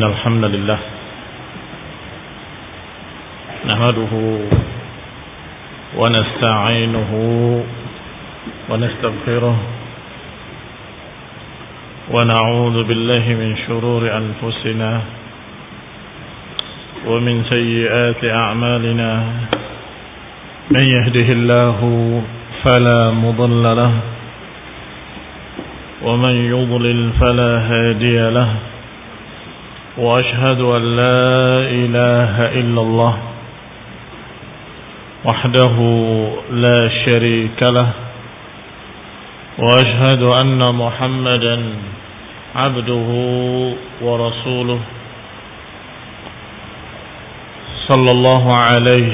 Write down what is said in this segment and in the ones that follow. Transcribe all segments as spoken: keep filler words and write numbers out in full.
إن الحمد لله نحمده ونستعينه ونستغفره ونعوذ بالله من شرور أنفسنا ومن سيئات أعمالنا من يهده الله فلا مضل له ومن يضلل فلا هادي له وأشهد أن لا إله إلا الله وحده لا شريك له وأشهد أن محمدا عبده ورسوله صلى الله عليه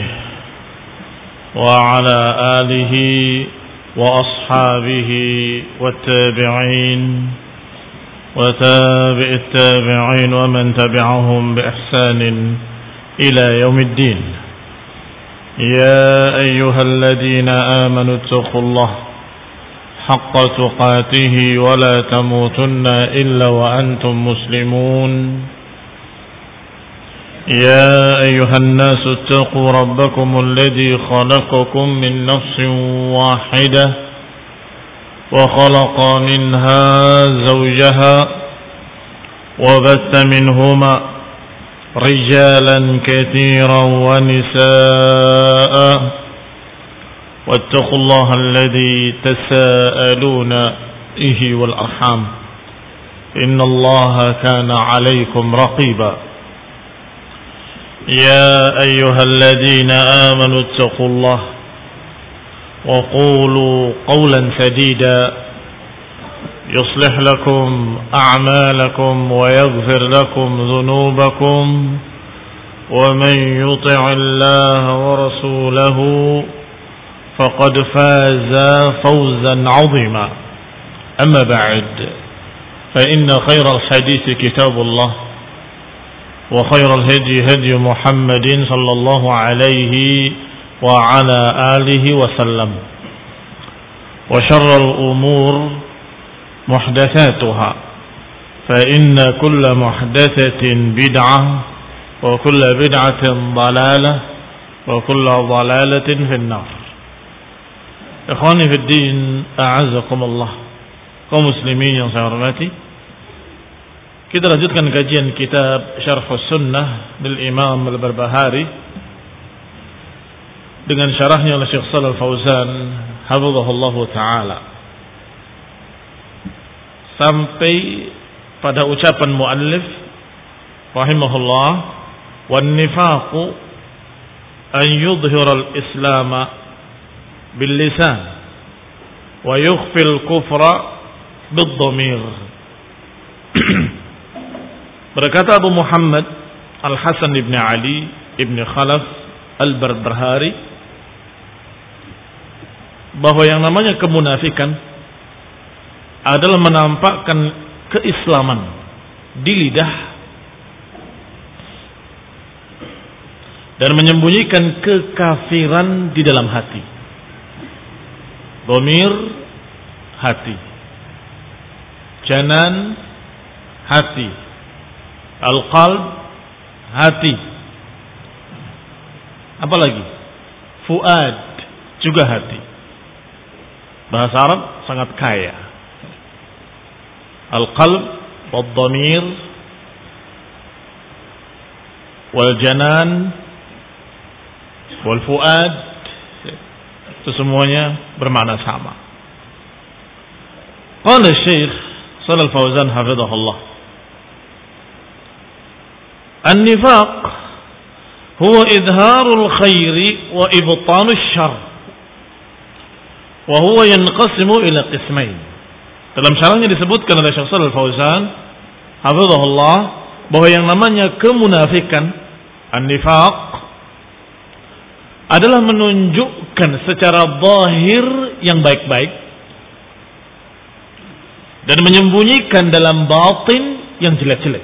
وعلى آله وأصحابه والتابعين وتابع التابعين ومن تبعهم بإحسان إلى يوم الدين. يا أيها الذين آمنوا اتقوا الله حق تقاته ولا تموتن إلا وأنتم مسلمون. يا أيها الناس اتقوا ربكم الذي خلقكم من نفس واحدة وخلق منها زوجها وبث منهما رجالا كثيرا ونساء واتقوا الله الذي تساءلون به والأرحام إن الله كان عليكم رقيبا. يا أيها الذين آمنوا اتقوا الله وقولوا قولا سديدا يصلح لكم أعمالكم ويغفر لكم ذنوبكم ومن يطع الله ورسوله فقد فاز فوزا عظيما. أما بعد فإن خير الحديث كتاب الله وخير الهدي هدي محمد صلى الله عليه وعلى آله وسلم وشر الأمور محدثاتها فإن كل محدثة بدعة وكل بدعة ضلالة وكل ضلالة في النار. إخواني في الدين أعزكم الله. kaum muslimin yang saya hormati, kita lanjutkan kajian kitab Syarh Sunnah bil Imam Al-Barbahari dengan syarahnya oleh Syekh Shalal Fauzan hafizahullahu taala, sampai pada ucapan muallif rahimahullah, wan nifaqu an yudhhira al-islam bil lisan wa yukhfi al-kufra bid dhamir. Berkata Abu Muhammad Al-Hasan ibn Ali ibn Khalaf Al-Barbahari bahwa yang namanya kemunafikan adalah menampakkan keislaman di lidah dan menyembunyikan kekafiran di dalam hati. Dhamir hati, janan hati, al-qalb hati, apalagi fuad juga hati. Bahasa Arab sangat kaya. Al-qalb wad-dhamir wal-janan wal-fuad, itu semuanya bermakna sama. Qala Syekh Shalal Fauzan hafizahullah, an-nifaq huwa idharul khairi wa ibtanus syarr wa huwa yanqasimu ila qismain. Dalam syarahnya disebutkan oleh Syekh Shalal Fauzan hafizahullah bahwa yang namanya kemunafikan, an-nifaq, adalah menunjukkan secara zahir yang baik-baik dan menyembunyikan dalam batin yang jelek-jelek.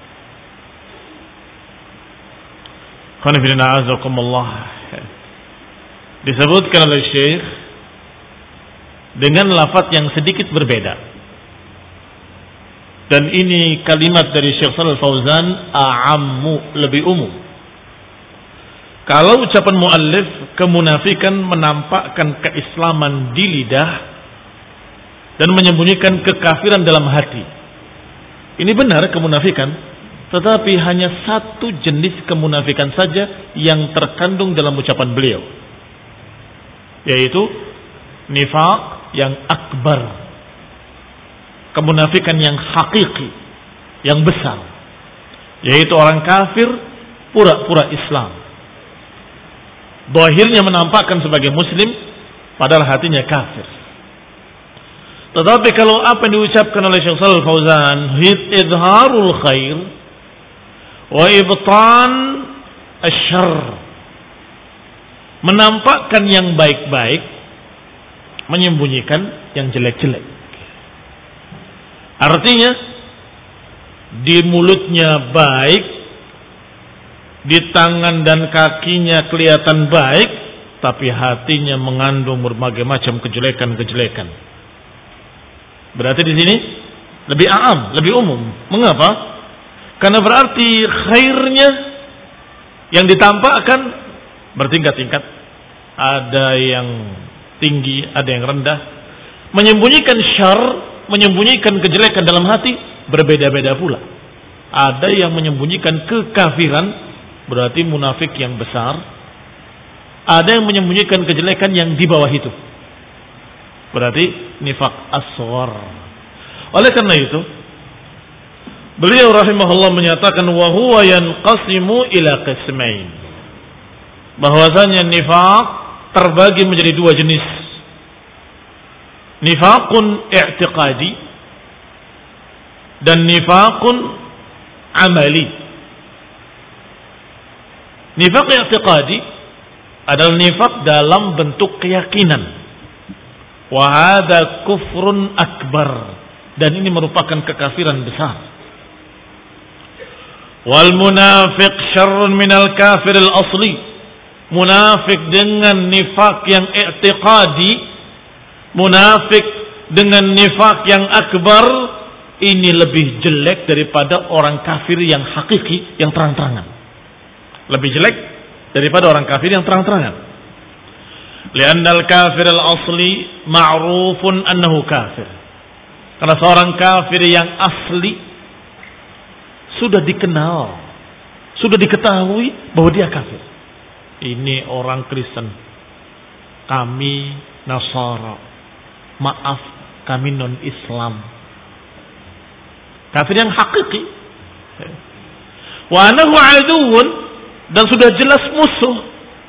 Disebutkan oleh Syekh dengan lafaz yang sedikit berbeda. Dan ini kalimat dari Syekh Shalal Fauzan a'ammu, lebih umum. Kalau ucapan muallif, kemunafikan menampakkan keislaman di lidah dan menyembunyikan kekafiran dalam hati. Ini benar kemunafikan, tetapi hanya satu jenis kemunafikan saja yang terkandung dalam ucapan beliau, yaitu nifaq yang akbar, kemunafikan yang hakiki, yang besar, yaitu orang kafir pura-pura Islam. Zahirnya menampakkan sebagai muslim, padahal hatinya kafir. Tetapi kalau apa yang diucapkan oleh Syekh Shalal Fauzan, idharul khair wa ibtan asyarr, menampakkan yang baik-baik, menyembunyikan yang jelek-jelek. Artinya di mulutnya baik, di tangan dan kakinya kelihatan baik, tapi hatinya mengandung berbagai macam kejelekan-kejelekan. Berarti di sini lebih aam, lebih umum. Mengapa? Karena berarti khairnya yang ditampakkan bertingkat-tingkat. Ada yang tinggi, ada yang rendah. Menyembunyikan syarr, menyembunyikan kejelekan dalam hati berbeda-beda pula. Ada yang menyembunyikan kekafiran, berarti munafik yang besar. Ada yang menyembunyikan kejelekan yang di bawah itu, berarti nifaq asghar. Oleh karena itu, beliau rahimahullah menyatakan wa huwa yanqasimu ila qismain, bahwasanya nifaq terbagi menjadi dua jenis. Nifaqun i'tiqadi dan nifaqun amali. Nifaq i'tiqadi adalah nifaq dalam bentuk keyakinan. Wa hadza kufrun akbar, dan ini merupakan kekafiran besar. Wal munafiq syarrun minal kafir al asli. Munafik dengan nifak yang i'tiqadi, munafik dengan nifak yang akbar, ini lebih jelek daripada orang kafir yang hakiki, yang terang-terangan. Lebih jelek daripada orang kafir yang terang-terangan. Lianna al-kafir al-asli ma'rufun annahu kafir. Karena seorang kafir yang asli sudah dikenal, sudah diketahui bahwa dia kafir. Ini orang Kristen, kami Nasara, maaf kami non-Islam. Kafir yang hakiki. Wa annahu aduwwun, dan sudah jelas musuh.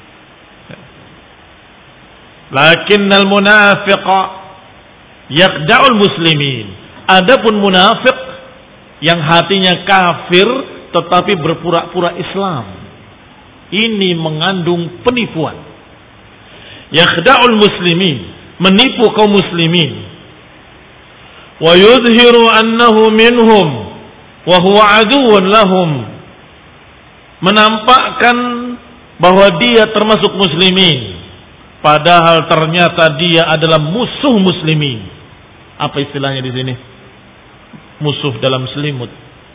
Lakinnal munafiqa yakhda'ul muslimin. Adapun munafik yang hatinya kafir tetapi berpura-pura Islam, ini mengandung penipuan. Yakhda'ul muslimin, menipu kaum muslimin. Wa yudhiru annahu minhum wa huwa aduwwun lahum, menampakkan bahwa dia termasuk muslimin, padahal ternyata dia adalah musuh muslimin. Apa istilahnya di sini? Musuh dalam selimut.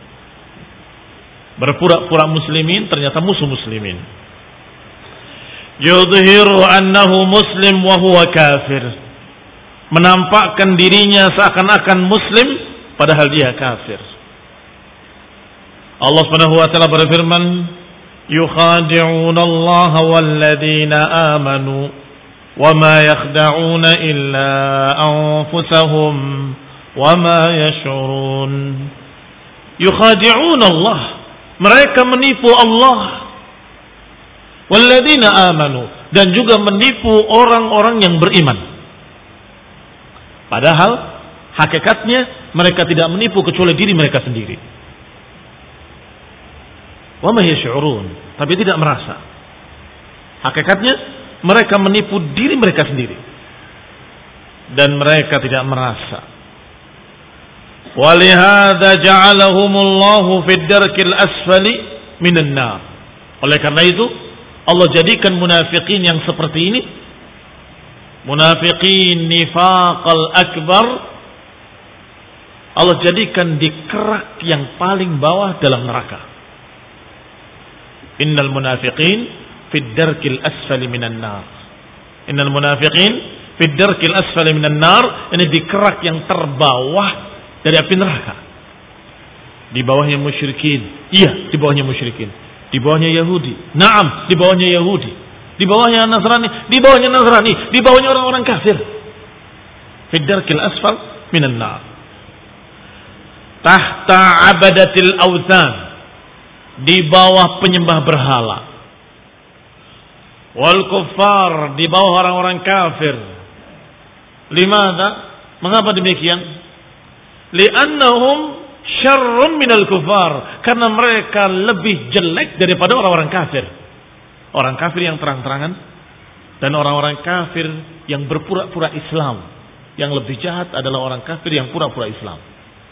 Berpura-pura muslimin, ternyata musuh muslimin. Yudhiru annahu muslim wa huwa kafir, menampakkan dirinya seakan-akan muslim padahal dia kafir. Allah Subhanahu wa taala berfirman, yukhadi'una Allah walladzina amanu وَمَا يَخْدَعُونَ إِلَّا أَنفُسَهُمْ وَمَا يَشْعُرُونَ. يُخَادِعُونَ Allah, mereka menipu Allah. وَالَّذِينَ آمَنُوا, dan juga menipu orang-orang yang beriman. Padahal hakikatnya mereka tidak menipu kecuali diri mereka sendiri. وَمَا يَشْعُرُونَ, tapi tidak merasa. Hakikatnya mereka menipu diri mereka sendiri dan mereka tidak merasa. Walihada ja'alahumullahu fid darkil asfali minan nar. Oleh karena itu Allah jadikan munafikin yang seperti ini, munafikin nifaqal akbar, Allah jadikan di kerak yang paling bawah dalam neraka. Innal munafiqin fid darkil asfali minan nar. Innal munafiqin fid darkil asfali minan nar, ini di kerak yang terbawah dari api neraka. Di bawahnya musyrikin. Iya, di bawahnya musyrikin. Di bawahnya Yahudi. Naam, di bawahnya Yahudi. Di bawahnya Nasrani, di bawahnya Nasrani, di bawahnya orang-orang kafir. Fid darkil asfal minan nar. Tahta abadatil awthan, di bawah penyembah berhala. Wal kuffar, di bawah orang-orang kafir. Limadha? Mengapa demikian? Li'annahum syarrun minal kuffar, karena mereka lebih jelek daripada orang-orang kafir. Orang kafir yang terang-terangan dan orang-orang kafir yang berpura-pura Islam. Yang lebih jahat adalah orang kafir yang pura-pura Islam.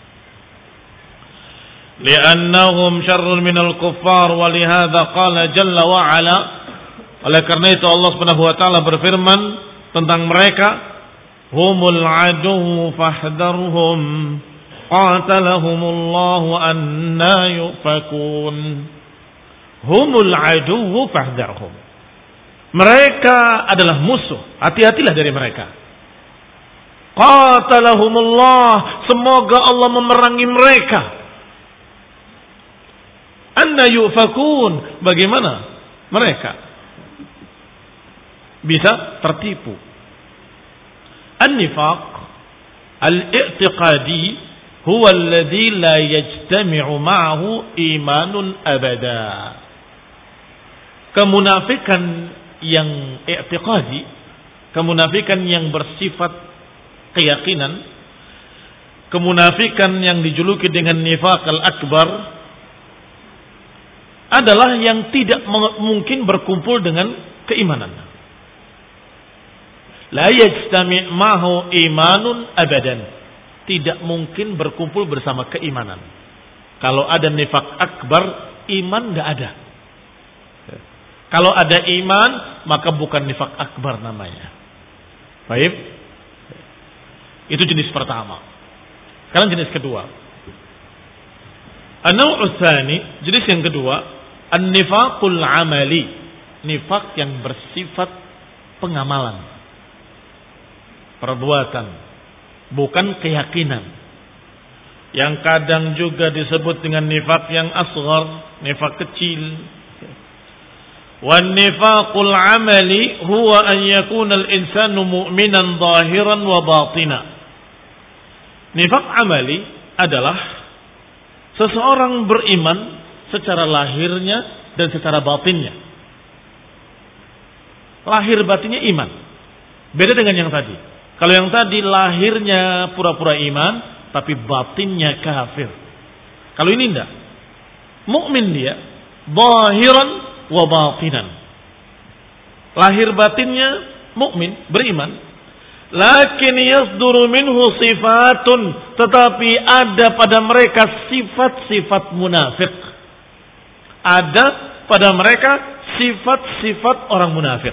Li'annahum syarrun minal kuffar wa lihadza qala jalla wa ala. Oleh karena itu Allah Subhanahu wa taala berfirman tentang mereka, humul aduwwu fahdharhum qatalahumullahu anna yufakun. Humul aduwwu fahdharhum. Mereka adalah musuh, hati-hatilah dari mereka. Qatalahumullah, semoga Allah memerangi mereka. Anna yufakun, bagaimana mereka bisa tertipu? An-nifaq al-i'tiqadi huwa alladhi la yajtami'u ma'ahu imanun abada. Kemunafikan yang i'tiqadi, kemunafikan yang bersifat keyakinan, kemunafikan yang dijuluki dengan nifaq al-akbar adalah yang tidak mungkin berkumpul dengan keimanan. La yajtami' ma'hu imanun abadan. Tidak mungkin berkumpul bersama keimanan. Kalau ada nifaq akbar, iman enggak ada. Kalau ada iman, maka bukan nifaq akbar namanya. Baik? Itu jenis pertama. Sekarang jenis kedua. An-naw'u tsani, jenis yang kedua, an-nifaqul amali, nifaq yang bersifat pengamalan, perbuatan, bukan keyakinan. Yang kadang juga disebut dengan nifaq yang asghar, nifaq kecil. Wan nifaqul amali huwa an yakuna al-insanu mu'minan zahiran wa batina. Nifaq amali adalah seseorang beriman secara lahirnya dan secara batinnya. Lahir batinnya iman. Beda dengan yang tadi. Kalau yang tadi lahirnya pura-pura iman, tapi batinnya kafir. Kalau ini enggak. Mukmin dia, zahiran wa batinan. Lahir batinnya mukmin, beriman. Lakin yasduru minhu sifatun, tetapi ada pada mereka sifat-sifat munafik. Ada pada mereka sifat-sifat orang munafik.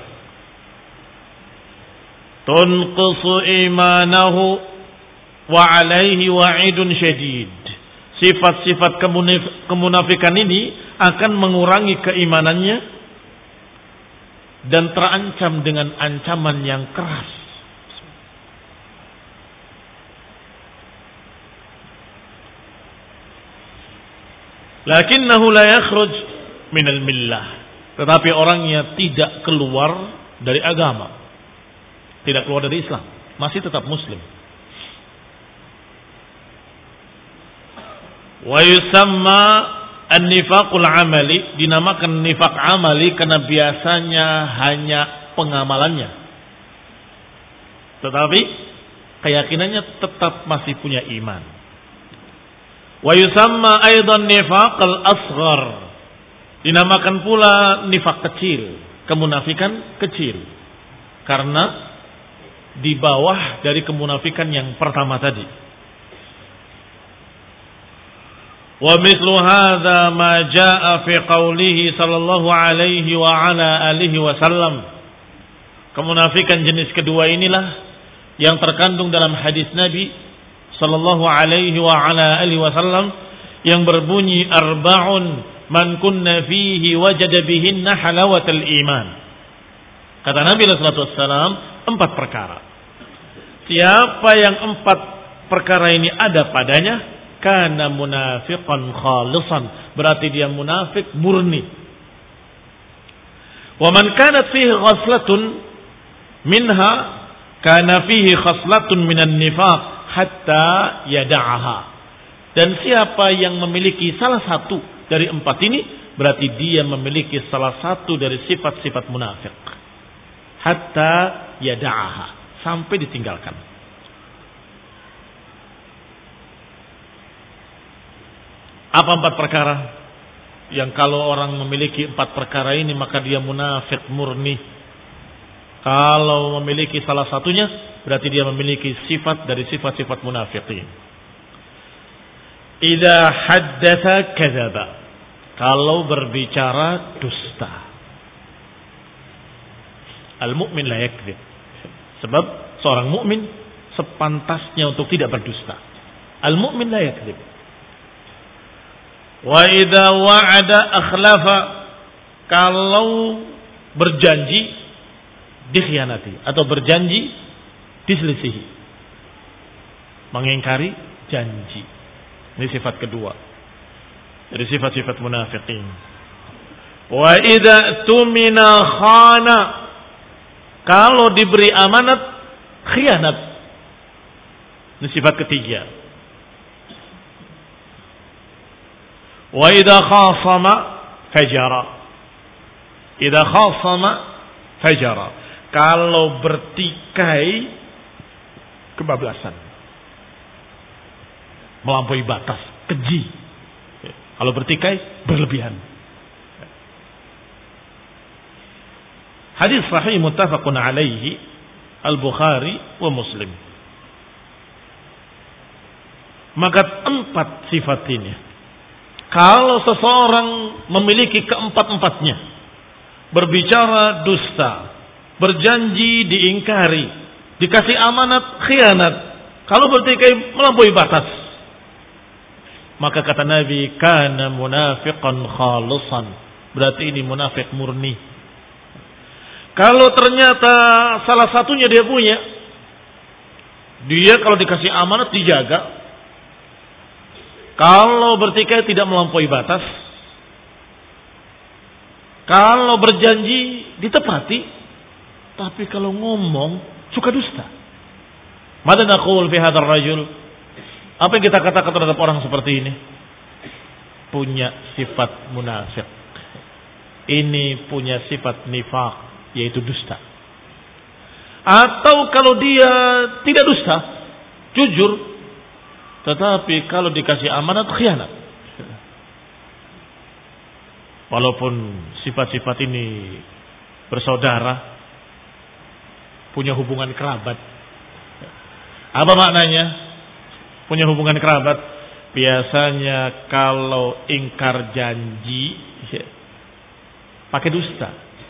Tunqisu imanahu wa alaihi wa'idun syadid. Sifat-sifat kemunafikan ini akan mengurangi keimanannya dan terancam dengan ancaman yang keras. Lakinnahu la yakhruj minal millah. Tetapi orangnya tidak keluar dari agama. Tidak keluar dari Islam. Masih tetap muslim. Wa yusamma an-nifaqul amali. Dinamakan nifaq amali karena biasanya hanya pengamalannya. Tetapi keyakinannya tetap masih punya iman. Wa yusamma aidan nifaqal asghar. Dinamakan pula nifaq kecil, kemunafikan kecil. Karena di bawah dari kemunafikan yang pertama tadi. Wa mithlu hadza ma jaa fi qoulihi sallallahu alaihi wa ala alihi wasallam. Kemunafikan jenis kedua inilah yang terkandung dalam hadis Nabi sallallahu alaihi wa ala alihi wasallam yang berbunyi arba'un man kunna fihi wajada bihinna halawatal iman. Kata Nabi sallallahu alaihi wasallam, empat perkara. Siapa yang empat perkara ini ada padanya, kana munafiqan khalisan, berarti dia munafik murni. Wa man kanat fihi ghaslatun minha kana fihi khaslatun minan nifaq hatta yada'aha. Dan siapa yang memiliki salah satu dari empat ini, berarti dia memiliki salah satu dari sifat-sifat munafik. Hatta yada'aha, sampai ditinggalkan. Apa empat perkara? Yang kalau orang memiliki empat perkara ini, maka dia munafik murni. Kalau memiliki salah satunya, berarti dia memiliki sifat dari sifat-sifat munafikin. Idza haddatsa kadzaba, kalau berbicara dusta. Al-mu'min la yakdzib, sebab seorang mukmin sepantasnya untuk tidak berdusta. Al-mu'min la yakdzib. Wa idza wa'ada akhlafa, kalau berjanji dikhianati atau berjanji diselisihi, mengingkari janji. Ini sifat kedua dari sifat-sifat munafikin. Wa idza tumina khana, kalau diberi amanat khianat. Ini sifat ketiga. Wa idza khasama fajara, idza khasama fajara, kalau bertikai kebablasan, melampaui batas, keji. Kalau bertikai berlebihan. Hadis sahih muttafaqun alaihi Al-Bukhari wa Muslim. Maka empat sifat ini, kalau seseorang memiliki keempat-empatnya, berbicara dusta, berjanji diingkari, dikasih amanat khianat, kalau bertikai melampaui batas, maka kata Nabi, kana munafiqan khalisan, berarti ini munafik murni. Kalau ternyata salah satunya dia punya, dia kalau dikasih amanat dijaga, kalau bertikai tidak melampaui batas, kalau berjanji ditepati, tapi kalau ngomong suka dusta. Mada naqul fi hadzal rajul? Apa yang kita katakan terhadap orang seperti ini? Punya sifat munafik. Ini punya sifat nifaq, yaitu dusta. Atau kalau dia tidak dusta, jujur, tetapi kalau dikasih amanat khianat. Walaupun sifat-sifat ini bersaudara, punya hubungan kerabat. Apa maknanya? Punya hubungan kerabat, biasanya kalau ingkar janji pakai dusta.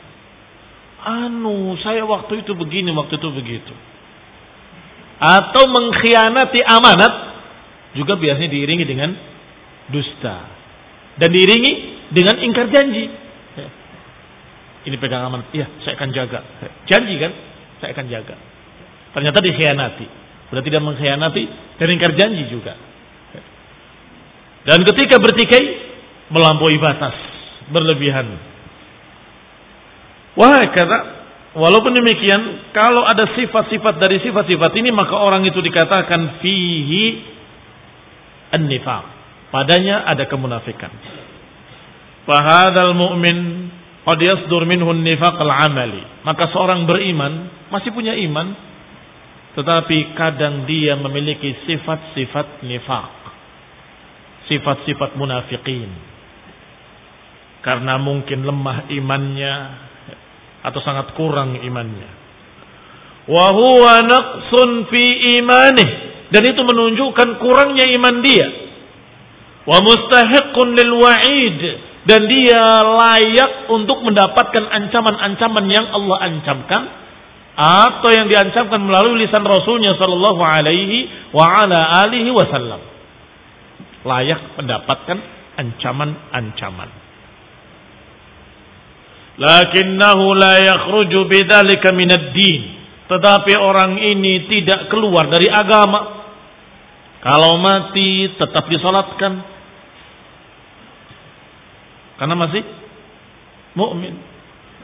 Anu, saya waktu itu begini, waktu itu begitu. Atau mengkhianati amanat juga biasanya diiringi dengan dusta. Dan diiringi dengan ingkar janji. Ini pegang amanat, iya saya akan jaga. Janji kan, saya akan jaga. Ternyata dikhianati. Berarti dia mengkhianati dan ingkar janji juga. Dan ketika bertikai melampaui batas, berlebihan. Wah, kata, walaupun demikian, kalau ada sifat-sifat dari sifat-sifat ini, maka orang itu dikatakan fihi an-nifaq, padanya ada kemunafikan. Fa hadzal mu'min qad yasdur minhu an-nifaq al-amali, maka seorang beriman masih punya iman, tetapi kadang dia memiliki sifat-sifat nifaq, sifat-sifat munafikin, karena mungkin lemah imannya atau sangat kurang imannya. Wa huwa naqsun fi imanih, dan itu menunjukkan kurangnya iman dia. Wa mustahiqqun lil wa'id, dan dia layak untuk mendapatkan ancaman-ancaman yang Allah ancamkan atau yang diancamkan melalui lisan Rasulnya sallallahu alaihi wa ala alihi wasallam, layak mendapatkan ancaman-ancaman. Lakinnahu la yakhruju bidzalika minad din. Tetapi orang ini tidak keluar dari agama. Kalau mati tetap disalatkan karena masih mukmin.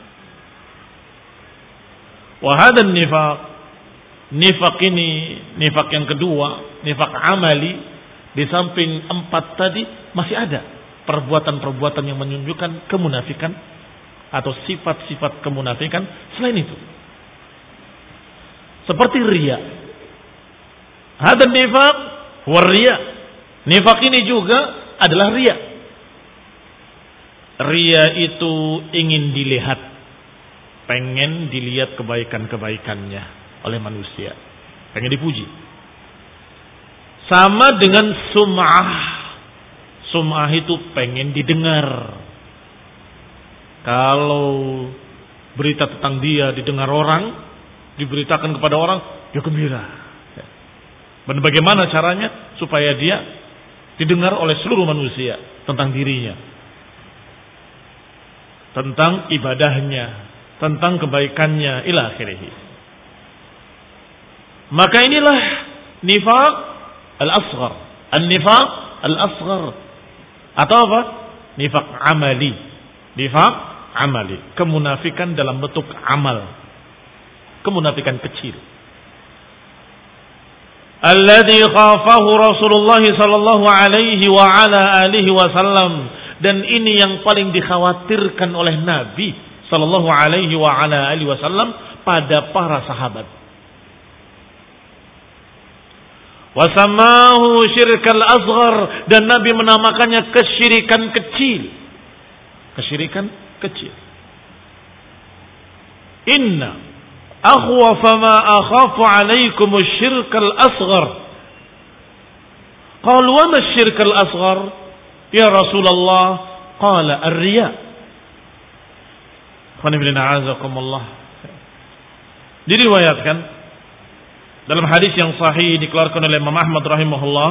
Wahadan nifaq, nifaq ini nifaq yang kedua, nifaq amali. Di samping empat tadi masih ada perbuatan-perbuatan yang menunjukkan kemunafikan atau sifat-sifat kemunafikan selain itu. Seperti riya. Hadan nifaq wa riya. Nifaq ini juga adalah riya. Riya itu ingin dilihat, pengen dilihat kebaikan-kebaikannya oleh manusia, pengen dipuji. Sama dengan sum'ah. Sum'ah itu pengen didengar. Kalau berita tentang dia didengar orang, diberitakan kepada orang, dia gembira. Dan bagaimana caranya supaya dia didengar oleh seluruh manusia tentang dirinya, tentang ibadahnya, tentang kebaikannya, ila akhirih. Maka inilah nifaq al-asghar. An-nifaq al-asghar. Atau apa? Nifaq amali. Nifaq amali. Kemunafikan dalam bentuk amal. Kemunafikan kecil. Alladhi khafahu Rasulullah sallallahu alaihi wa ala alihi wasallam. Dan ini yang paling dikhawatirkan oleh Nabi sallallahu alaihi wa ala alihi wasallam pada para sahabat. Wasamahu syirkal asghar, dan Nabi menamakannya kesyirikan kecil. Kesyirikan kecil. Inna akhwafa ma akhafu alaikum syirkal asghar. Qalu wa ma syirkal asghar ya Rasulullah? Qala ar-riya. Diriwayatkan dalam hadis yang sahih dikeluarkan oleh Imam Ahmad rahimahullah,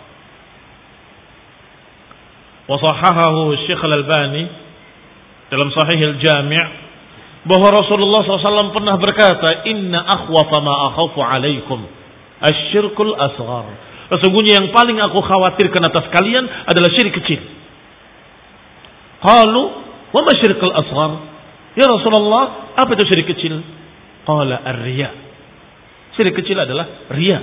wa sahahahu Syekh Al-Albani dalam Sahih Al-Jami', bahwa Rasulullah shallallahu alaihi wasallam pernah berkata, inna akhwafa ma akhafu alaikum asyirkul asghar. Sesungguhnya yang paling aku khawatirkan atas kalian adalah syirik kecil. Qalu wa ma syirkul asghar? Ya Rasulullah, apa itu syirik kecil? Qala ar-riya. Syirik kecil adalah riya.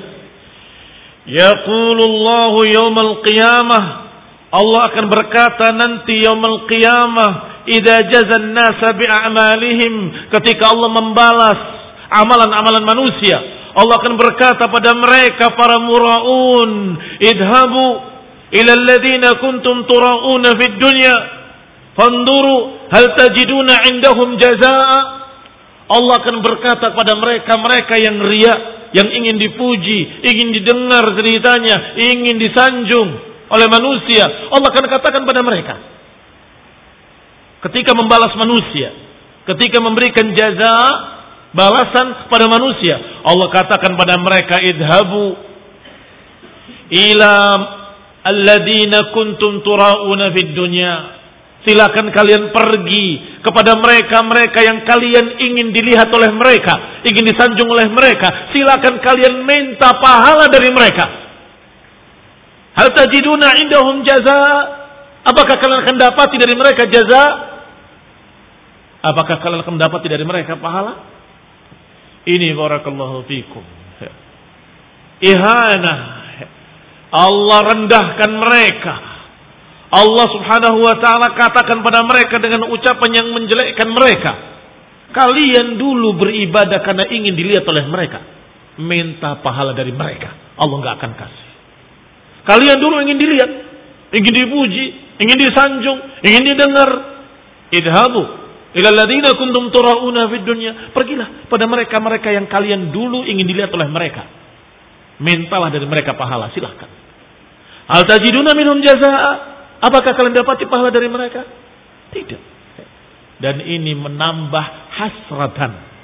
Yaqulullahu yaumal qiyamah, Allah akan berkata nanti yaumul qiyamah, idza jazan nasa bi'amalihim, ketika Allah membalas amalan-amalan manusia, Allah akan berkata pada mereka para muraun, idhabu ila alladhina kuntum turauna fid dunya fanduru hal tajiduna indahum jazaa. Allah akan berkata kepada mereka-mereka yang riya, yang ingin dipuji, ingin didengar ceritanya, ingin disanjung oleh manusia. Allah akan katakan pada mereka ketika membalas manusia, ketika memberikan jaza, balasan pada manusia, Allah katakan pada mereka, idhabu ila alladhina kuntum turauna fid dunya. Silakan kalian pergi kepada mereka-mereka yang kalian ingin dilihat oleh mereka, ingin disanjung oleh mereka. Silakan kalian minta pahala dari mereka. Hal tajiduna indahum jaza? Apakah kalian akan dapati dari mereka jaza? Apakah kalian akan dapati dari mereka pahala? Ini barakallahu fikum. Ihanah. Allah rendahkan mereka. Allah subhanahu wa ta'ala katakan pada mereka dengan ucapan yang menjelekkan mereka. Kalian dulu beribadah karena ingin dilihat oleh mereka. Minta pahala dari mereka, Allah gak akan kasih. Kalian dulu ingin dilihat, ingin dipuji, ingin disanjung, ingin didengar. Idhabu ila alladziina kuntum turauna fid dunya. Pergilah pada mereka-mereka yang kalian dulu ingin dilihat oleh mereka. Mintalah dari mereka pahala, silahkan. Hal tajiduna minhum jazaa? Apakah kalian dapati pahala dari mereka? Tidak. Dan ini menambah hasratan,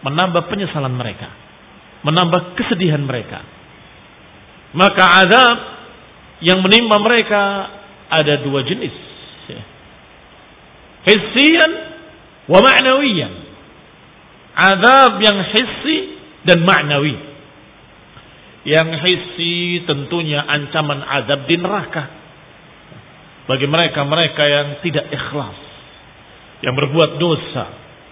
menambah penyesalan mereka, menambah kesedihan mereka. Maka azab yang menimpa mereka ada dua jenis, hissiyan wa ma'nawiyan. Azab yang hissi dan ma'nawi. Yang hissi tentunya ancaman azab di neraka bagi mereka-mereka yang tidak ikhlas, yang berbuat dosa.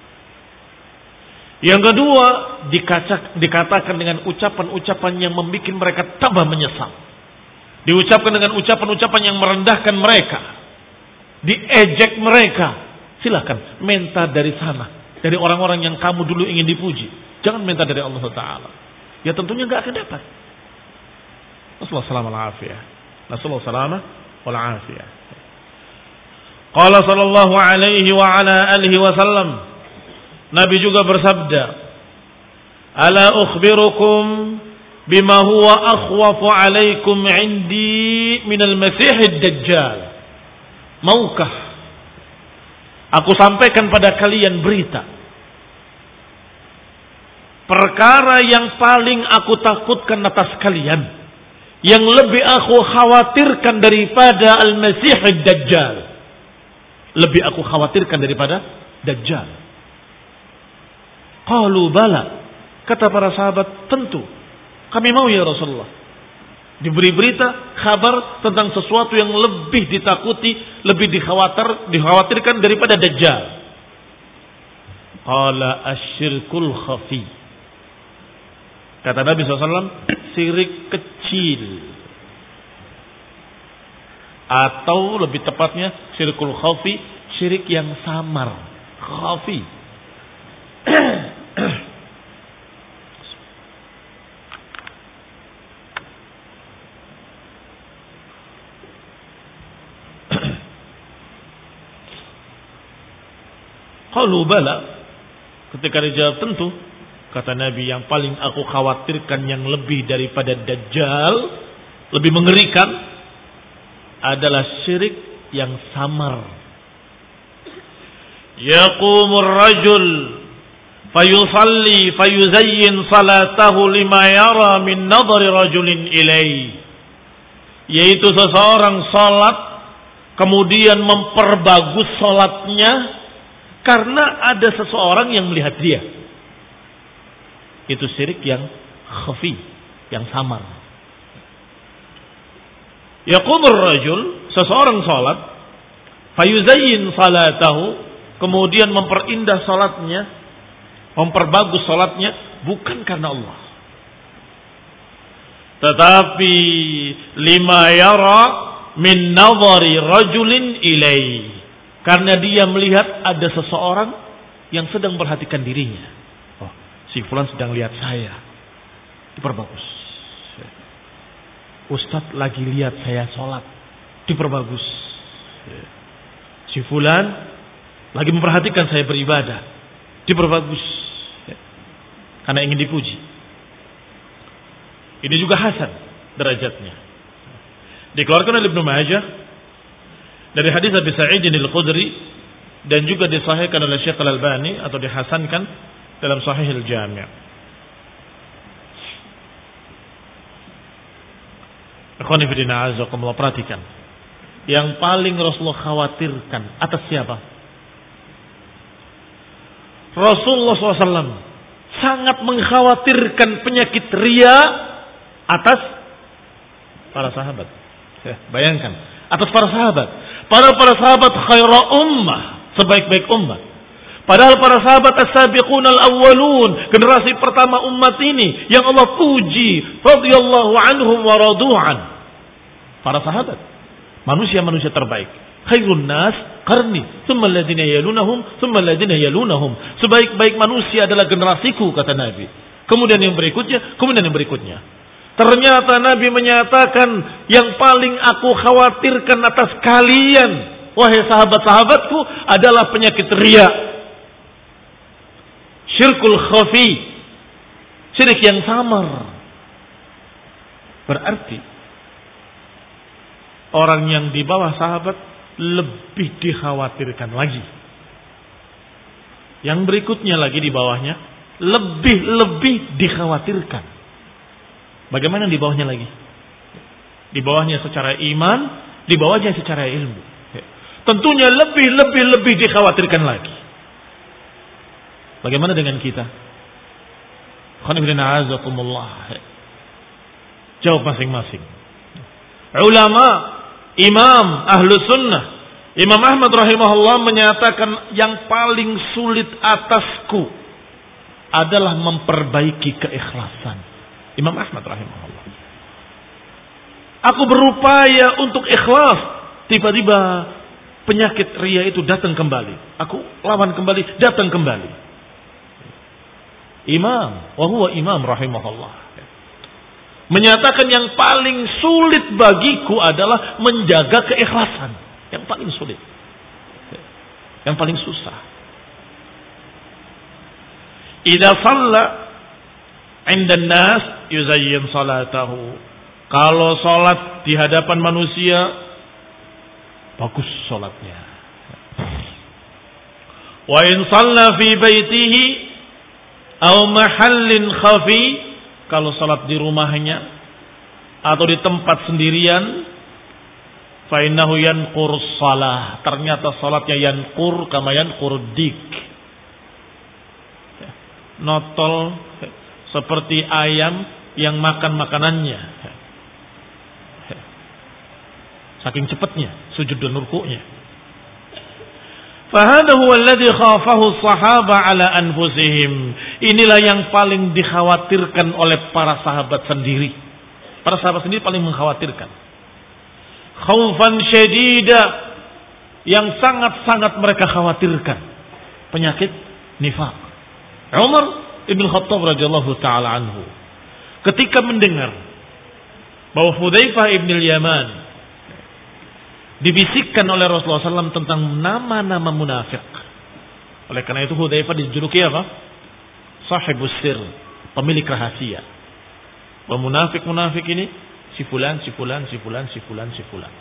Yang kedua, dikacak, dikatakan dengan ucapan-ucapan yang membuat mereka tambah menyesal. Diucapkan dengan ucapan-ucapan yang merendahkan mereka, diejek mereka. Silakan minta dari sana, dari orang-orang yang kamu dulu ingin dipuji. Jangan minta dari Allah Taala. Ya tentunya nggak akan dapat. Nasallahu salamah wal afiyah. Nasallahu salamah wal afiyah. Qala sallallahu alaihi wa ala alihi wasallam. Nabi juga bersabda, "Ala ukhbirukum bima huwa akhwafu alaikum indi minal masihid dajjal." Maukah aku sampaikan pada kalian berita perkara yang paling aku takutkan atas kalian, yang lebih aku khawatirkan daripada al-masihid dajjal, lebih aku khawatirkan daripada dajjal. Qalu bala, kata para sahabat, tentu kami mau ya Rasulullah. Diberi berita, kabar tentang sesuatu yang lebih ditakuti, lebih dikhawatir, dikhawatirkan daripada dajjal. Qala asyirkul khafi. Kata Nabi shallallahu alaihi wasallam, syirik kecil. Atau lebih tepatnya syirkul khafi, syirik yang samar. Khafi. Qalu bala, ketika dijawab tentu, kata Nabi, yang paling aku khawatirkan yang lebih daripada dajjal, lebih mengerikan adalah syirik yang samar. Yaqumur rajul fayusalli fayuzayyin salatahu lima yara min nadhari rajulin ilai, yaitu seseorang salat kemudian memperbagus salatnya karena ada seseorang yang melihat dia. Itu syirik yang khafi, yang samar. Yaqumur rajul, seseorang salat, fayuzayyin salatahu, kemudian memperindah salatnya, memperbagus salatnya bukan karena Allah, tetapi lima yara min nadhari rajulin ilai, karena dia melihat ada seseorang yang sedang perhatikan dirinya. Oh, si fulan sedang lihat saya, diperbagus. Ustadz lagi lihat saya sholat, diperbagus. Si fulan lagi memperhatikan saya beribadah, diperbagus. Karena ingin dipuji. Ini juga hasan derajatnya. Dikeluarkan oleh Ibnu Majah dari hadis Abi Sa'id al-Khudri, dan juga disahihkan oleh Syekh Al-Albani atau dihasankan dalam Sahih Al-Jami'. Ikhwani fi din, a'azakumullah, perhatikan. Yang paling Rasulullah khawatirkan atas siapa? Rasulullah shallallahu alaihi wasallam sangat mengkhawatirkan penyakit riya atas para sahabat. Ya, bayangkan, atas para sahabat. Para para sahabat khaira ummah, sebaik-baik ummah. Padahal para sahabat as-sabiqun al-awwalun, generasi pertama umat ini yang Allah puji, radhiyallahu anhum wa radu'an. Para sahabat, manusia-manusia terbaik. Khairun nas qarni, thumma alladziina yalunahum, thumma alladziina yalunahum. Sebaik-baik manusia adalah generasiku, kata Nabi. Kemudian yang berikutnya, kemudian yang berikutnya. Ternyata Nabi menyatakan yang paling aku khawatirkan atas kalian, wahai sahabat-sahabatku, adalah penyakit riya. Syirkul khafi, syirik yang samar. Berarti orang yang di bawah sahabat lebih dikhawatirkan lagi. Yang berikutnya lagi di bawahnya lebih-lebih dikhawatirkan. Bagaimana di bawahnya lagi? Di bawahnya secara iman, di bawahnya secara ilmu. Tentunya lebih-lebih-lebih dikhawatirkan lagi. Bagaimana dengan kita? Jawab masing-masing. Ulama, imam, ahlu sunnah, Imam Ahmad rahimahullah menyatakan yang paling sulit atasku adalah memperbaiki keikhlasan. Imam Ahmad rahimahullah. Aku berupaya untuk ikhlas, tiba-tiba penyakit ria itu datang kembali. Aku lawan kembali, datang kembali. Imam, wa huwa imam rahimahullah, menyatakan yang paling sulit bagiku adalah menjaga keikhlasan. Yang paling sulit. Yang paling susah. Idza shalla 'inda an-nas yuzayyin salatahu. Kalau salat di hadapan manusia bagus salatnya. Wa in shalla fi baitihi aw mahallin khafi, kalau salat di rumahnya atau di tempat sendirian, fa innahu yanqur shalah, ternyata salatnya yanqur kama yanqur dik, notol seperti ayam yang makan makanannya, saking cepatnya sujud dan rukuknya. Fahada huwa alladhi khafahu as-sahaba ala anfusihim. Inilah yang paling dikhawatirkan oleh para sahabat sendiri. Para sahabat sendiri paling mengkhawatirkan. Khaufan syadida, yang sangat-sangat mereka khawatirkan, penyakit nifaq. Umar ibn Khattab radhiyallahu taala anhu ketika mendengar bahwa Hudzaifah ibn al-Yaman dibisikkan oleh Rasulullah sallallahu alaihi wasallam tentang nama-nama munafik. Oleh karena itu Hudzaifah dijuluki apa? Sahibus sir, pemilik rahasia. Bahwa munafik-munafik ini si fulan, si fulan, si fulan, si fulan, si fulan.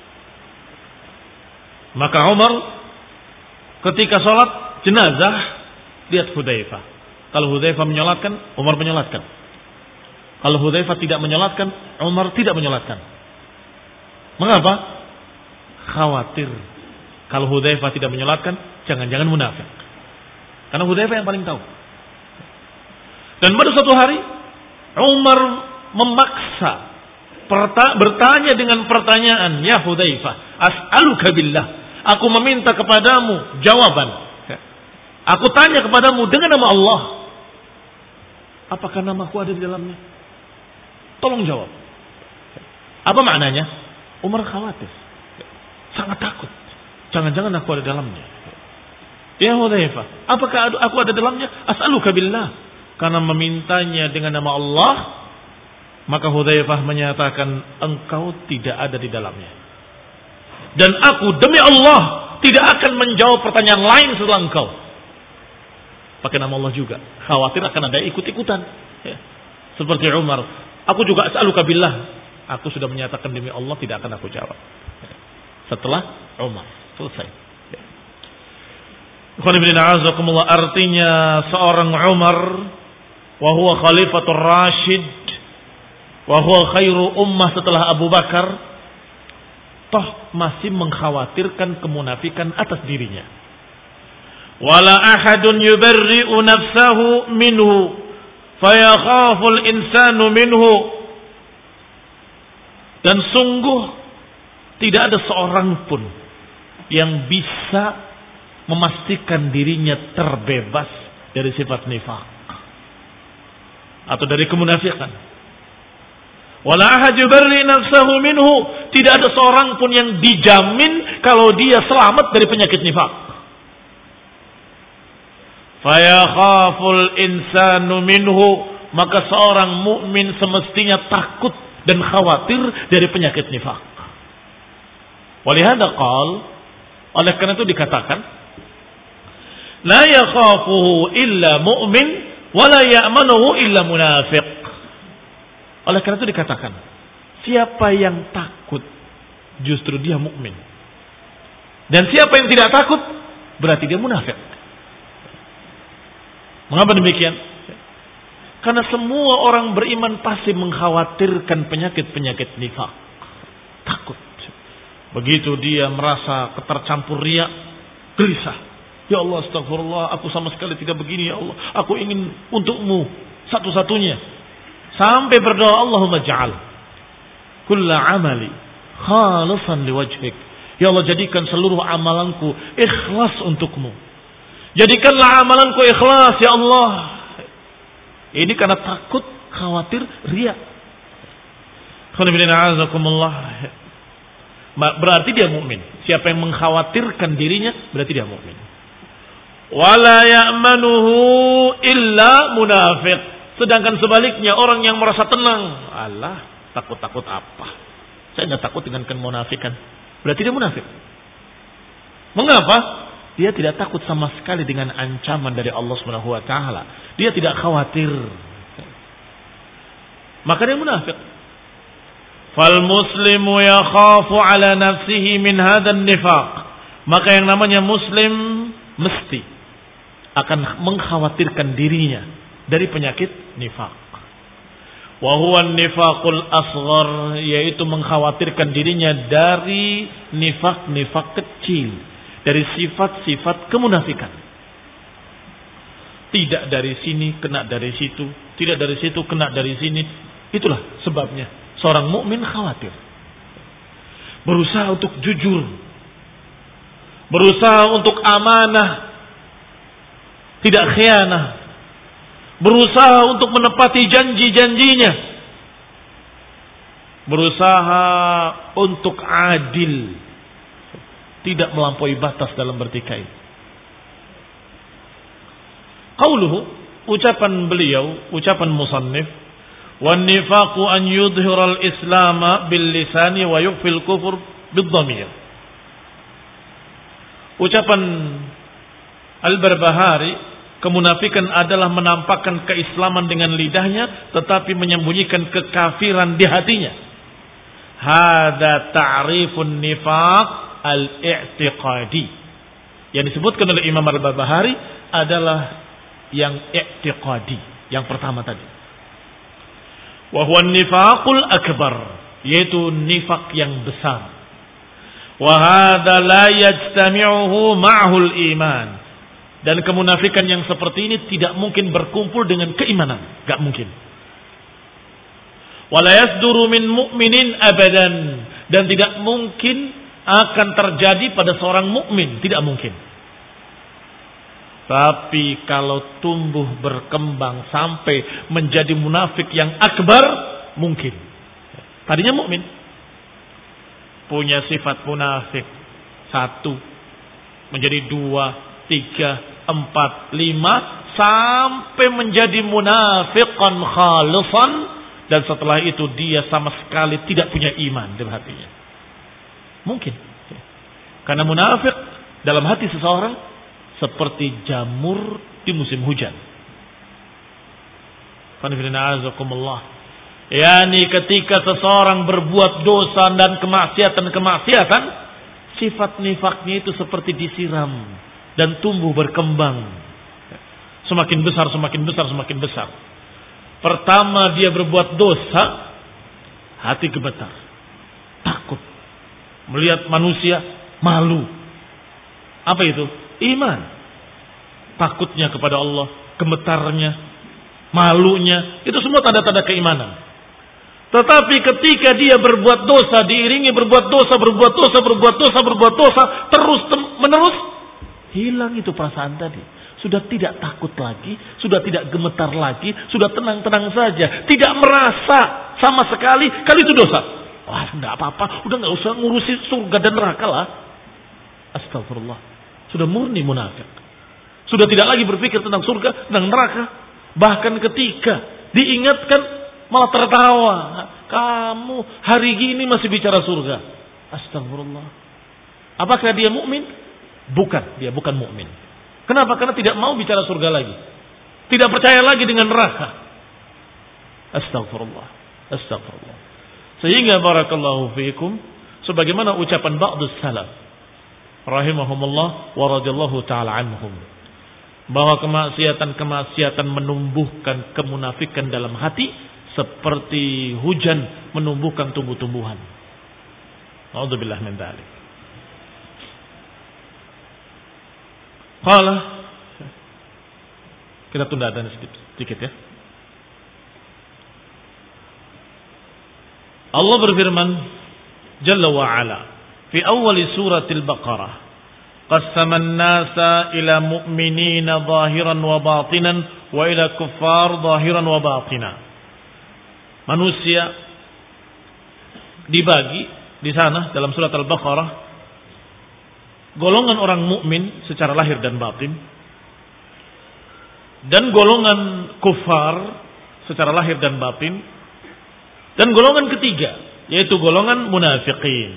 Maka Umar ketika sholat jenazah lihat Hudzaifah. Kalau Hudzaifah menyolatkan, Umar menyolatkan. Kalau Hudzaifah tidak menyolatkan, Umar tidak menyolatkan. Mengapa? Khawatir kalau Hudzaifah tidak menyolatkan, jangan-jangan munafik. Karena Hudzaifah yang paling tahu. Dan pada suatu hari Umar memaksa bertanya dengan pertanyaan, ya Hudzaifah, as'aluka billah, aku meminta kepadamu jawaban. Aku tanya kepadamu dengan nama Allah, apakah namaku ada di dalamnya? Tolong jawab. Apa maknanya? Umar khawatir, sangat takut, jangan-jangan aku ada dalamnya. Ya Hudzaifah, apakah aku ada dalamnya? As'aluka billah, karena memintanya dengan nama Allah. Maka Hudzaifah menyatakan, engkau tidak ada di dalamnya. Dan aku demi Allah tidak akan menjawab pertanyaan lain setelah engkau. Pakai nama Allah juga. Khawatir akan ada ikut-ikutan. Ya. Seperti Umar. Aku juga as'aluka billah. Aku sudah menyatakan demi Allah tidak akan aku jawab. Ya. Setelah Umar. Selesai. Ya. Artinya seorang Umar, wa huwa khalifatur Rashid, wa huwa khairu ummah setelah Abu Bakar, toh masih mengkhawatirkan kemunafikan atas dirinya. Wala ahadun yubarri'u nafsahu minhu fayakhaful insanu minhu. Dan sungguh tidak ada seorang pun yang bisa memastikan dirinya terbebas dari sifat nifaq atau dari kemunafikan. Wala ahad yubarri nafsahu minhu, tidak ada seorang pun yang dijamin kalau dia selamat dari penyakit nifaq. Fayakhaful insanu minhu, maka seorang mukmin semestinya takut dan khawatir dari penyakit nifaq. Walihada qal, oleh karena itu dikatakan, la yakhafuhu illa mu'min wa la ya'manuhu illa munafiq. Oleh karena itu dikatakan, siapa yang takut justru dia mukmin. Dan siapa yang tidak takut berarti dia munafik. Mengapa demikian? Karena semua orang beriman pasti mengkhawatirkan penyakit-penyakit nifaq. Takut. Begitu dia merasa ketercampur riya, gelisah. Ya Allah, astagfirullah, aku sama sekali tidak begini ya Allah. Aku ingin untukmu satu-satunya. Sampai berdoa, Allahumma ja'al kulla amali khalisan liwajhik. Ya Allah, jadikan seluruh amalanku ikhlas untukmu. Jadikanlah amalanku ikhlas ya Allah. Ini karena takut, khawatir riya. Berarti dia mukmin. Siapa yang mengkhawatirkan dirinya berarti dia mukmin. Wala ya'manuhu illa munafiq. Sedangkan sebaliknya orang yang merasa tenang, Allah, takut-takut apa? Saya enggak takut dengan kemunafikan. Berarti dia munafik. Mengapa? Dia tidak takut sama sekali dengan ancaman dari Allah Subhanahu wa taala. Dia tidak khawatir. Maka dia munafik. Fal muslimu yakhafu ala nafsihi min hadzal nifaq. Maka yang namanya muslim mesti akan mengkhawatirkan dirinya dari penyakit nifaq. Wa huwa nifaqul asghar, yaitu mengkhawatirkan dirinya dari nifaq-nifaq kecil, dari sifat-sifat kemunafikan. Tidak dari sini kena dari situ, tidak dari situ kena dari sini. Itulah sebabnya seorang mukmin khawatir. Berusaha untuk jujur, berusaha untuk amanah, tidak khianah, berusaha untuk menepati janji-janjinya, berusaha untuk adil, tidak melampaui batas dalam bertikai. Qauluhu, ucapan beliau, ucapan musannif, wan nifaqu an yudhhira al-islam bil lisani wa yukhfil kufur bid dhamir. Ucapan Al-Barbahari, kemunafikan adalah menampakkan keislaman dengan lidahnya tetapi menyembunyikan kekafiran di hatinya. Hada ta'rifun nifaq al-i'tiqadi. Yang disebutkan oleh Imam Al-Barbahari adalah yang i'tiqadi, yang pertama tadi. Wa huwa nifaqul akbar, yaitu nifaq yang besar. Wa hadza la yajtami'uhu ma'hul iman. Dan kemunafikan yang seperti ini tidak mungkin berkumpul dengan keimanan, enggak mungkin. Wala yasduru min mu'minin abadan, dan tidak mungkin akan terjadi pada seorang mukmin, tidak mungkin. Tapi kalau tumbuh berkembang sampai menjadi munafik yang akbar, mungkin. Tadinya mukmin, punya sifat munafik, satu menjadi dua, tiga, empat, lima, sampai menjadi munafiqan khalisan, dan setelah itu dia sama sekali tidak punya iman dalam hatinya. Mungkin. Karena munafik dalam hati seseorang seperti jamur di musim hujan. Yani ketika seseorang berbuat dosa dan kemaksiatan-kemaksiatan, sifat nifaknya itu seperti disiram dan tumbuh berkembang. Semakin besar, semakin besar, semakin besar. Pertama dia berbuat dosa, hati gemetar, takut. Melihat manusia, malu. Apa itu? Iman. Takutnya kepada Allah, gemetarnya, malunya, itu semua tanda-tanda keimanan. Tetapi ketika dia berbuat dosa, diiringi berbuat dosa, berbuat dosa, berbuat dosa, berbuat dosa, terus menerus, hilang itu perasaan tadi. Sudah tidak takut lagi, sudah tidak gemetar lagi, sudah tenang-tenang saja, tidak merasa sama sekali kalau itu dosa. Wah, enggak apa-apa, udah enggak usah ngurusi surga dan neraka lah. Astagfirullah. Sudah murni munafik. Sudah tidak lagi berpikir tentang surga, tentang neraka. Bahkan ketika diingatkan malah tertawa. Kamu hari gini masih bicara surga. Astagfirullah. Apakah dia mukmin? Bukan, dia bukan mukmin. Kenapa? Karena tidak mau bicara surga lagi. Tidak percaya lagi dengan neraka. Astagfirullah. Astagfirullah. Sehingga barakallahu fiikum, sebagaimana ucapan ba'dus salaf rahimahumullah wa radhiyallahu taala anhum, bahwa kemaksiatan-kemaksiatan menumbuhkan kemunafikan dalam hati seperti hujan menumbuhkan tumbuh-tumbuhan. A'udzubillah min dzalik. Qala, kita tunda dan sedikit ya. Allah berfirman Jalla wa ala fi awal suratil Baqarah, qassama an-nasa ila mu'minina zahiran wa batinan wa ila kuffar zahiran wa batina. Manusia dibagi di sana dalam surat Al-Baqarah, golongan orang mukmin secara lahir dan batin, dan golongan kufar secara lahir dan batin, dan golongan ketiga yaitu golongan munafiqin.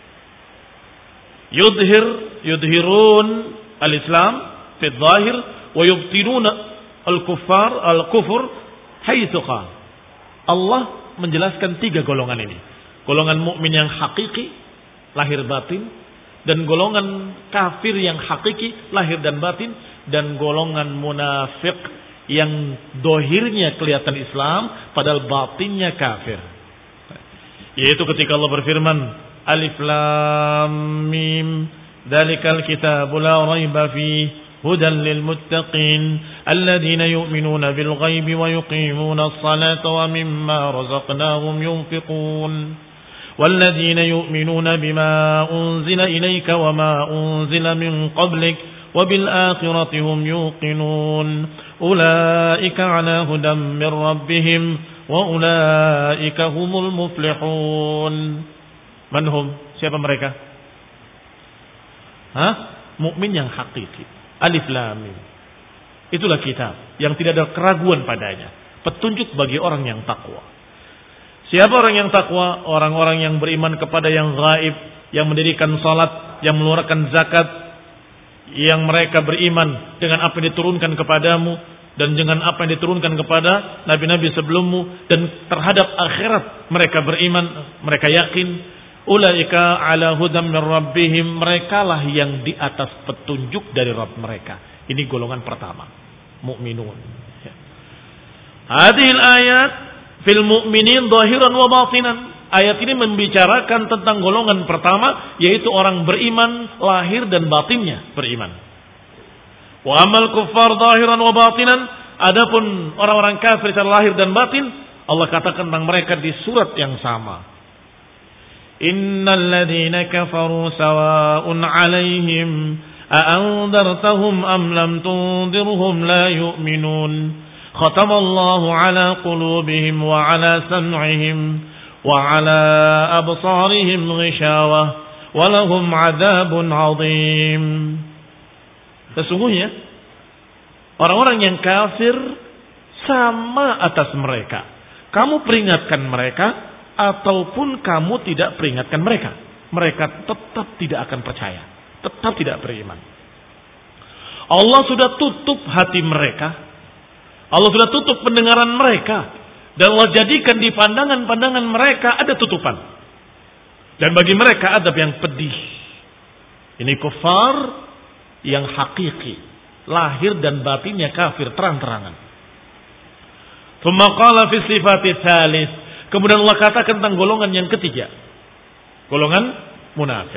Yudhir yudhirun al-Islam fi dhahir wa yubtinuna al-kuffar al-kufur haitsu qala. Allah menjelaskan tiga golongan ini. Golongan mukmin yang hakiki lahir batin, dan golongan kafir yang hakiki lahir dan batin, dan golongan munafik yang dohirnya kelihatan Islam padahal batinnya kafir. Yaitu ketika Allah berfirman, Alif Lam Mim, dzalikal kitabu la raiba fihi hudan lil muttaqin alladzina yu'minuna bil ghaibi wa yuqimuna as-salata wa mimma razaqnahum yunfiqun والذين يؤمنون بما أنزل إليك وما أنزل من قبلك وبالآخرة هم يوقنون أولئك على هدى من ربهم وأولئك هم المفلحون. Man hum? Siapa mereka? Hah? Mukmin yang hakiki. Alif Lam Mim. Itulah kitab yang tidak ada keraguan padanya. Petunjuk bagi orang yang takwa. Siapa orang yang takwa? Orang-orang yang beriman kepada yang gaib, yang mendirikan salat, yang mengeluarkan zakat, yang mereka beriman dengan apa yang diturunkan kepadamu dan dengan apa yang diturunkan kepada nabi-nabi sebelummu, dan terhadap akhirat mereka beriman, mereka yakin. Ulaika ala hudam min rabbihim, merekalah yang di atas petunjuk dari Rabb mereka. Ini golongan pertama, mukminun. Hadhil ayat fil mu'minin zahiran wa batinan. Ayat ini membicarakan tentang golongan pertama, yaitu orang beriman lahir dan batinnya beriman. Wa amal kuffar zahiran wa batinan, adapun orang-orang kafir secara lahir dan batin, Allah katakan tentang mereka di surat yang sama. Innal ladzina kafaru sawa'un 'alaihim a anzartahum am lam tunzirhum la yu'minun. Khatamallahu ala qulubihim wa ala sam'ihim wa ala absarihim ghishawah wa lahum 'adzabun 'adzim. Sesungguhnya orang-orang yang kafir sama atas mereka. Kamu peringatkan mereka ataupun kamu tidak peringatkan mereka, mereka tetap tidak akan percaya, tetap tidak beriman. Allah sudah tutup hati mereka, Allah sudah tutup pendengaran mereka, dan Allah jadikan di pandangan-pandangan mereka ada tutupan. Dan bagi mereka adab yang pedih. Ini kufar yang hakiki, lahir dan batinnya kafir terang-terangan. Tsumma qala fi sifati tsalits, kemudian Allah katakan tentang golongan yang ketiga, golongan munafik.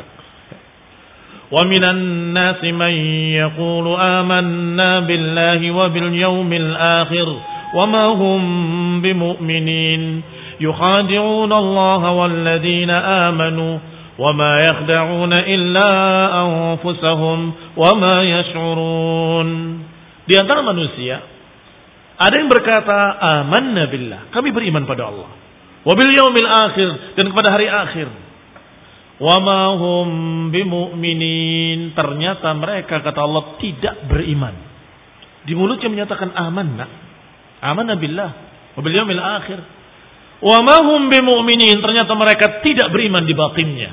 Wa minan nasi man yaqulu amanna billahi wa bil yawmil akhir wa ma hum bimu'minin yukhadi'una Allah wal ladzina amanu wa ma yakhda'una illa anfusahum wa ma yash'urun. Di antara manusia ada yang berkata amanna billah, kami beriman pada Allah, wa bil yaumil akhir, dan kepada hari akhir. Wa ma hum bimu'minin, ternyata mereka kata Allah tidak beriman. Di mulutnya menyatakan amanna, amanna billah wa bil yaumil akhir. Wa ma hum bimu'minin, ternyata mereka tidak beriman di batinnya.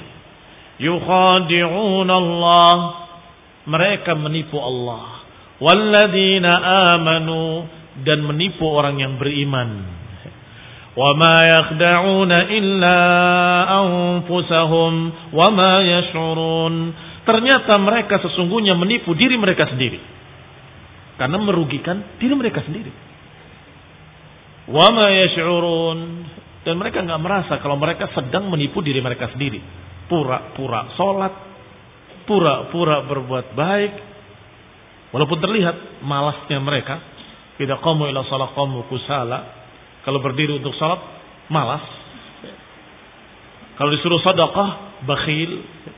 Yukhadi'un Allah, mereka menipu Allah. Walladzina amanu, dan menipu orang yang beriman. Wa ma yakhda'una illa anfusahum wa ma yash'urun, ternyata mereka sesungguhnya menipu diri mereka sendiri. karena merugikan diri mereka sendiri. Wa ma yash'urun, dan mereka nggak merasa kalau mereka sedang menipu diri mereka sendiri. Pura-pura sholat, pura-pura berbuat baik, walaupun terlihat malasnya mereka. Idza qamu ila shalah qamu kusala, kalau berdiri untuk sholat malas, kalau disuruh sedekah bakhil.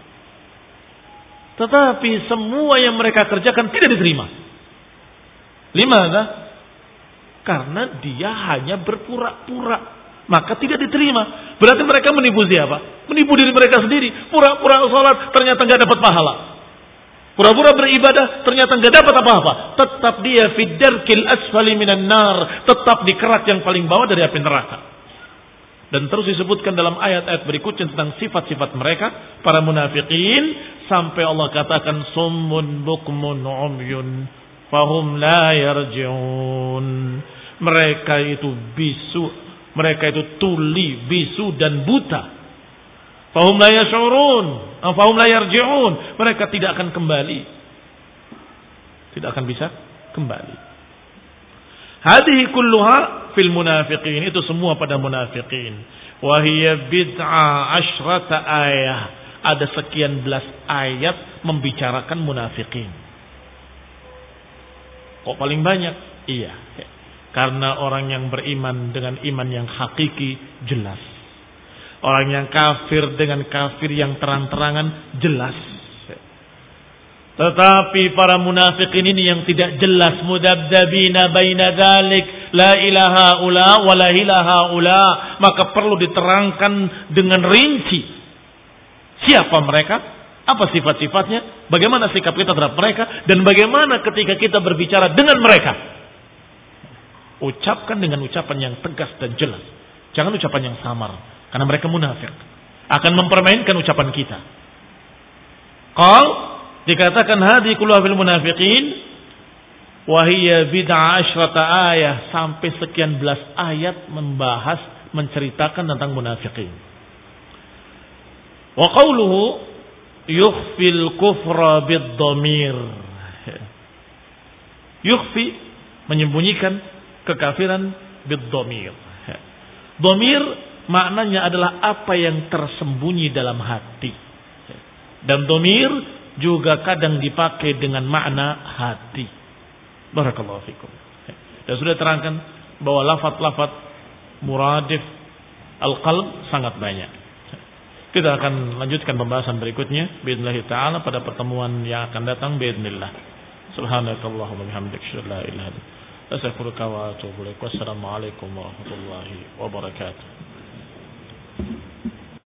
Tetapi semua yang mereka kerjakan tidak diterima. Limadza? Karena dia hanya berpura-pura, maka tidak diterima. Berarti mereka menipu siapa? Menipu diri mereka sendiri. Pura-pura sholat ternyata nggak dapat pahala. Pura-pura beribadah ternyata nggak dapat apa-apa. Tetap dia fid darkil asfali minan nar, tetap di kerat yang paling bawah dari api neraka. Dan terus disebutkan dalam ayat-ayat berikutnya tentang sifat-sifat mereka, para munafikin, sampai Allah katakan summun bukmun umyun fahum la yarji'un. Mereka itu bisu, mereka itu tuli, bisu dan buta. Fahum la yash'urun, fahum la yarji'un. Mereka tidak akan kembali. Tidak akan bisa kembali. Hadhihi kulluha fil munafiqin, itu semua pada munafiqin. Wa hiya bid'a asyrata ayah, ada sekian belas ayat membicarakan munafiqin. Kok paling banyak? Iya, karena orang yang beriman dengan iman yang hakiki jelas. Orang yang kafir dengan kafir yang terang-terangan jelas. Tetapi para munafikin ini yang tidak jelas, mudabdabina baina dzalik, la ilaha ula wa la ilaha ula, maka perlu diterangkan dengan rinci siapa mereka, apa sifat-sifatnya, bagaimana sikap kita terhadap mereka, dan bagaimana ketika kita berbicara dengan mereka. Ucapkan dengan ucapan yang tegas dan jelas, jangan ucapan yang samar, karena mereka munafik akan mempermainkan ucapan kita. Qal, dikatakan hadi kulluha fil munafiqin wa hiya bid'a asyrata ayah, sampai sekian belas ayat membahas, menceritakan tentang munafiqin. Wa qawluhu yukhfil kufra bid-dhamir, yukhfi menyembunyikan kekafiran bid-dhamir. Dhamir maknanya adalah apa yang tersembunyi dalam hati, dan dhamir juga kadang dipakai dengan makna hati. Barakallahu fikum. Dan sudah terangkan bahwa lafaz-lafaz muradif al-qalb sangat banyak. Kita akan lanjutkan pembahasan berikutnya biidznillah taala pada pertemuan yang akan datang biidznillah. Subhanakallahumma wa bihamdika asyhadu an la ilaha illa anta astaghfiruka wa atubu ilaik. Wassalamu alaikum warahmatullahi wabarakatuh.